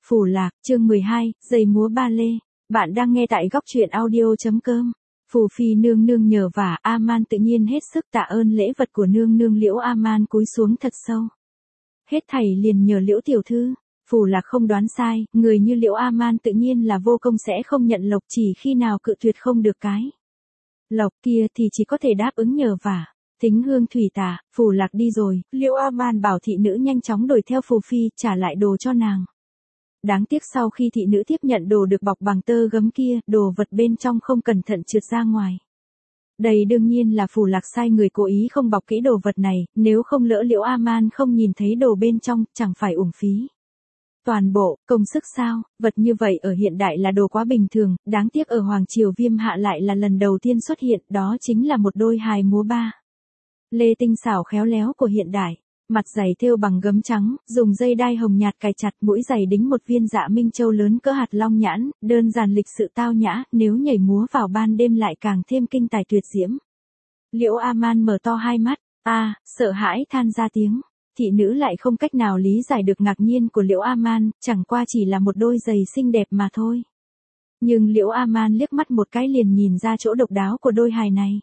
Phù Lạc, chương 12, giày múa ba lê. Bạn đang nghe tại góc truyện audio.com. Phù Phi nương nương nhờ vả, A-man tự nhiên hết sức tạ ơn lễ vật của nương nương. Liễu A-man cúi xuống thật sâu. Hết thảy liền nhờ Liễu tiểu thư. Phù Lạc không đoán sai, người như Liễu A-man tự nhiên là vô công sẽ không nhận lộc, chỉ khi nào cự tuyệt không được cái lộc kia thì chỉ có thể đáp ứng nhờ vả. Thính hương thủy tạ, Phù Lạc đi rồi, Liễu A-man bảo thị nữ nhanh chóng đuổi theo Phù Phi, trả lại đồ cho nàng. Đáng tiếc sau khi thị nữ tiếp nhận đồ được bọc bằng tơ gấm kia, đồ vật bên trong không cẩn thận trượt ra ngoài. Đây đương nhiên là Phù Lạc sai người cố ý không bọc kỹ đồ vật này, nếu không lỡ Liễu A-man không nhìn thấy đồ bên trong, chẳng phải uổng phí toàn bộ công sức sao? Vật như vậy ở hiện đại là đồ quá bình thường, đáng tiếc ở Hoàng Triều Viêm Hạ lại là lần đầu tiên xuất hiện, đó chính là một đôi hài múa ba lê tinh xảo khéo léo của hiện đại. Mặt giày thêu bằng gấm trắng, dùng dây đai hồng nhạt cài chặt, mũi giày đính một viên dạ minh châu lớn cỡ hạt long nhãn, đơn giản lịch sự tao nhã, nếu nhảy múa vào ban đêm lại càng thêm kinh tài tuyệt diễm. Liễu A-man mở to hai mắt, sợ hãi than ra tiếng. Thị nữ lại không cách nào lý giải được ngạc nhiên của Liễu A-man, chẳng qua chỉ là một đôi giày xinh đẹp mà thôi. Nhưng Liễu A-man liếc mắt một cái liền nhìn ra chỗ độc đáo của đôi hài này.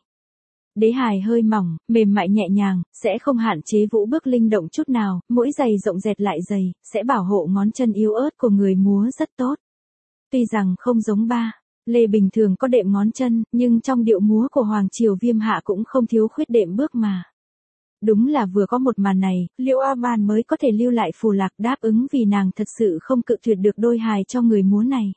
Đế hài hơi mỏng, mềm mại nhẹ nhàng, sẽ không hạn chế vũ bước linh động chút nào, mỗi giày rộng dẹt lại dày, sẽ bảo hộ ngón chân yếu ớt của người múa rất tốt. Tuy rằng không giống ba lê bình thường có đệm ngón chân, nhưng trong điệu múa của Hoàng Triều Viêm Hạ cũng không thiếu khuyết đệm bước mà. Đúng là vừa có một màn này, Liễu A-man mới có thể lưu lại Phù Lạc đáp ứng vì nàng thật sự không cự tuyệt được đôi hài cho người múa này.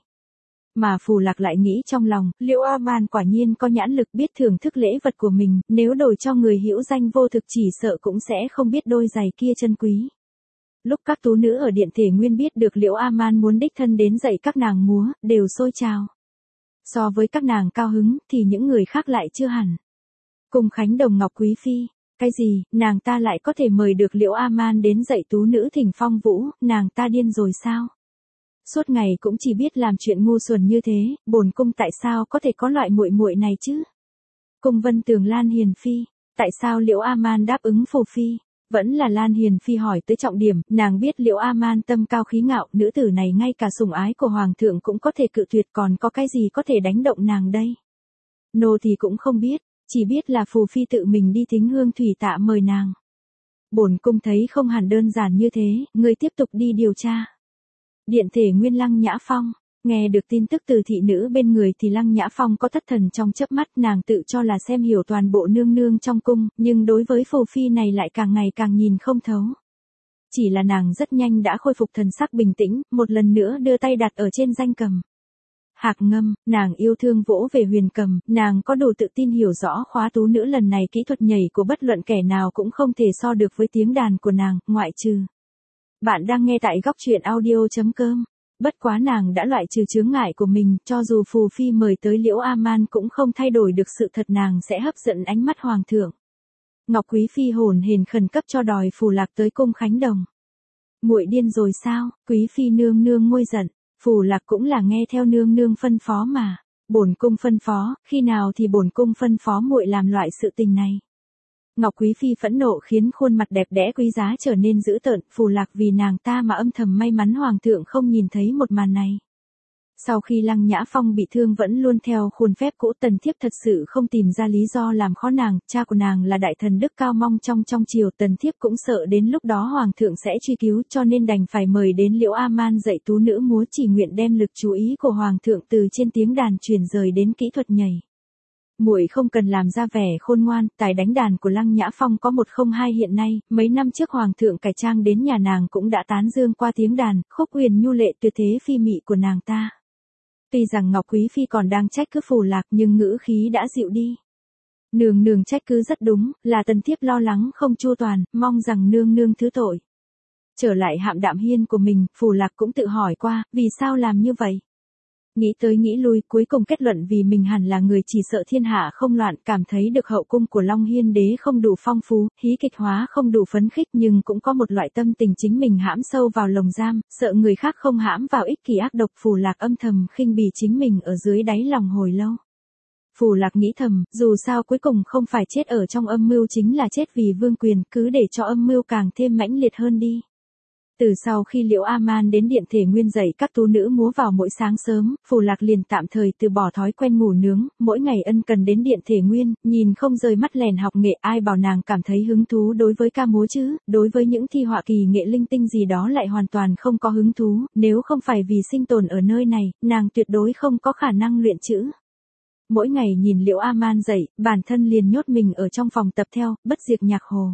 Mà Phù Lạc lại nghĩ trong lòng, Liễu A-man quả nhiên có nhãn lực biết thưởng thức lễ vật của mình, nếu đổi cho người hữu danh vô thực chỉ sợ cũng sẽ không biết đôi giày kia chân quý. Lúc các tú nữ ở Điện Thể Nguyên biết được Liễu A-man muốn đích thân đến dạy các nàng múa, đều sôi trào. So với các nàng cao hứng, thì những người khác lại chưa hẳn. Cùng Khánh Đồng Ngọc Quý Phi, cái gì, nàng ta lại có thể mời được Liễu A-man đến dạy tú nữ thỉnh phong vũ, nàng ta điên rồi sao? Suốt ngày cũng chỉ biết làm chuyện ngu xuẩn như thế, bổn cung tại sao có thể có loại muội muội này chứ? Cung Vân Tường Lan Hiền Phi, tại sao Liễu A-man đáp ứng Phù Phi? Vẫn là Lan Hiền Phi hỏi tới trọng điểm, nàng biết Liễu A-man tâm cao khí ngạo, nữ tử này ngay cả sủng ái của Hoàng thượng cũng có thể cự tuyệt, còn có cái gì có thể đánh động nàng đây? Nô thì cũng không biết, chỉ biết là Phù Phi tự mình đi thính hương thủy tạ mời nàng. Bổn cung thấy không hẳn đơn giản như thế, ngươi tiếp tục đi điều tra. Điện Thể Nguyên Lăng Nhã Phong, nghe được tin tức từ thị nữ bên người thì Lăng Nhã Phong có thất thần trong chớp mắt, nàng tự cho là xem hiểu toàn bộ nương nương trong cung, nhưng đối với Phù Phi này lại càng ngày càng nhìn không thấu. Chỉ là nàng rất nhanh đã khôi phục thần sắc bình tĩnh, một lần nữa đưa tay đặt ở trên danh cầm. Hạc ngâm, nàng yêu thương vỗ về huyền cầm, nàng có đủ tự tin hiểu rõ khóa tú nữ lần này kỹ thuật nhảy của bất luận kẻ nào cũng không thể so được với tiếng đàn của nàng, ngoại trừ. Bạn đang nghe tại góc truyện audio.com. Bất quá nàng đã loại trừ chướng ngại của mình, cho dù Phù Phi mời tới Liễu A-man cũng không thay đổi được sự thật nàng sẽ hấp dẫn ánh mắt Hoàng thượng. Ngọc Quý Phi hồn hển khẩn cấp cho đòi Phù Lạc tới cung Khánh Đồng. Muội điên rồi sao? Quý Phi nương nương nguôi giận, Phù Lạc cũng là nghe theo nương nương phân phó mà. Bổn cung phân phó, khi nào thì bổn cung phân phó muội làm loại sự tình này? Ngọc Quý Phi phẫn nộ khiến khuôn mặt đẹp đẽ quý giá trở nên dữ tợn, Phù Lạc vì nàng ta mà âm thầm may mắn Hoàng thượng không nhìn thấy một màn này. Sau khi Lăng Nhã Phong bị thương vẫn luôn theo khuôn phép cũ, Tần Thiếp thật sự không tìm ra lý do làm khó nàng, cha của nàng là đại thần đức cao mong trong triều, Tần Thiếp cũng sợ đến lúc đó Hoàng thượng sẽ truy cứu cho nên đành phải mời đến Liễu A-man dạy tú nữ múa, chỉ nguyện đem lực chú ý của Hoàng thượng từ trên tiếng đàn chuyển rời đến kỹ thuật nhảy. Muội không cần làm ra vẻ khôn ngoan, tài đánh đàn của Lăng Nhã Phong có một không hai hiện nay, mấy năm trước Hoàng thượng cải trang đến nhà nàng cũng đã tán dương qua tiếng đàn, khúc huyền nhu lệ tuyệt thế phi mị của nàng ta. Tuy rằng Ngọc Quý Phi còn đang trách cứ Phù Lạc nhưng ngữ khí đã dịu đi. Nương nương trách cứ rất đúng, là Tần Thiếp lo lắng không chu toàn, mong rằng nương nương thứ tội. Trở lại hạm đạm hiên của mình, Phù Lạc cũng tự hỏi qua, vì sao làm như vậy? Nghĩ tới nghĩ lui, cuối cùng kết luận vì mình hẳn là người chỉ sợ thiên hạ không loạn, cảm thấy được hậu cung của Long Hiên đế không đủ phong phú, hí kịch hóa không đủ phấn khích, nhưng cũng có một loại tâm tình chính mình hãm sâu vào lồng giam, sợ người khác không hãm vào ích kỷ ác độc. Phù Lạc âm thầm khinh bỉ chính mình ở dưới đáy lòng hồi lâu. Phù Lạc nghĩ thầm, dù sao cuối cùng không phải chết ở trong âm mưu chính là chết vì vương quyền, cứ để cho âm mưu càng thêm mãnh liệt hơn đi. Từ sau khi Liễu A Man đến điện thể nguyên dạy các tú nữ múa vào mỗi sáng sớm, Phù Lạc liền tạm thời từ bỏ thói quen ngủ nướng, mỗi ngày ân cần đến điện thể nguyên, nhìn không rời mắt lèn học nghệ. Ai bảo nàng cảm thấy hứng thú đối với ca múa chứ, đối với những thi họa kỳ nghệ linh tinh gì đó lại hoàn toàn không có hứng thú, nếu không phải vì sinh tồn ở nơi này, nàng tuyệt đối không có khả năng luyện chữ. Mỗi ngày nhìn Liễu A Man dạy, bản thân liền nhốt mình ở trong phòng tập theo, bất diệt nhạc hồ.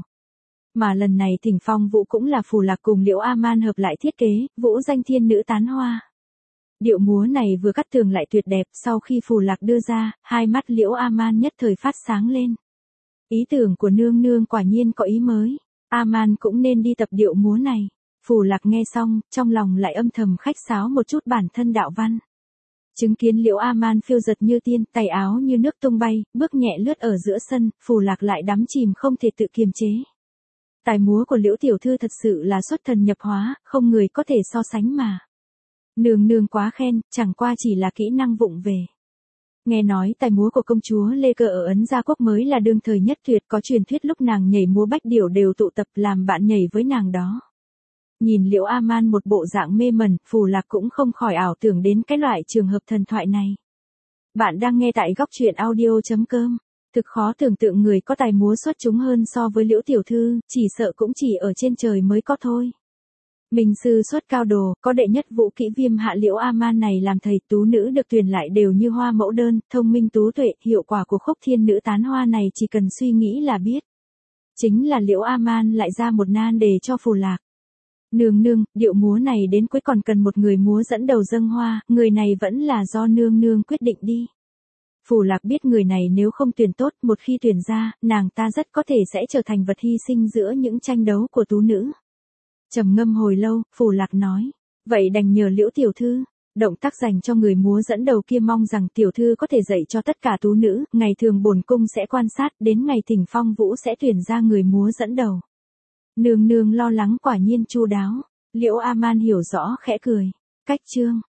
Mà lần này Thỉnh Phong Vũ cũng là Phù Lạc cùng Liễu A Man hợp lại thiết kế, vũ danh thiên nữ tán hoa. Điệu múa này vừa cắt tường lại tuyệt đẹp, sau khi Phù Lạc đưa ra, hai mắt Liễu A Man nhất thời phát sáng lên. Ý tưởng của nương nương quả nhiên có ý mới, A Man cũng nên đi tập điệu múa này. Phù Lạc nghe xong, trong lòng lại âm thầm khách sáo một chút bản thân đạo văn. Chứng kiến Liễu A Man phiêu giật như tiên, tay áo như nước tung bay, bước nhẹ lướt ở giữa sân, Phù Lạc lại đắm chìm không thể tự kiềm chế. Tài múa của Liễu tiểu thư thật sự là xuất thần nhập hóa, không người có thể so sánh mà. Nương nương quá khen, chẳng qua chỉ là kỹ năng vụng về. Nghe nói tài múa của công chúa Lê Cơ ở Ấn Gia Quốc mới là đương thời nhất tuyệt, có truyền thuyết lúc nàng nhảy múa bách điểu đều tụ tập làm bạn nhảy với nàng đó. Nhìn Liễu A Man một bộ dạng mê mẩn, Phù Lạc cũng không khỏi ảo tưởng đến cái loại trường hợp thần thoại này. Bạn đang nghe tại góc truyện audio.com. Thực khó tưởng tượng người có tài múa xuất chúng hơn so với Liễu tiểu thư, chỉ sợ cũng chỉ ở trên trời mới có thôi. Minh sư xuất cao đồ, có đệ nhất vũ kỹ viêm hạ Liễu A Man này làm thầy, tú nữ được tuyển lại đều như hoa mẫu đơn, thông minh tú tuệ, hiệu quả của khúc thiên nữ tán hoa này chỉ cần suy nghĩ là biết. Chính là Liễu A Man lại ra một nan đề cho Phù Lạc. Nương nương, điệu múa này đến cuối còn cần một người múa dẫn đầu dâng hoa, người này vẫn là do nương nương quyết định đi. Phù Lạc biết người này nếu không tuyển tốt, một khi tuyển ra, nàng ta rất có thể sẽ trở thành vật hy sinh giữa những tranh đấu của tú nữ. Trầm ngâm hồi lâu, Phù Lạc nói, vậy đành nhờ Liễu tiểu thư. Động tác dành cho người múa dẫn đầu kia mong rằng tiểu thư có thể dạy cho tất cả tú nữ, ngày thường bổn cung sẽ quan sát, đến ngày Thỉnh Phong Vũ sẽ tuyển ra người múa dẫn đầu. Nương nương lo lắng quả nhiên chu đáo. Liễu A Man hiểu rõ khẽ cười. Cách chương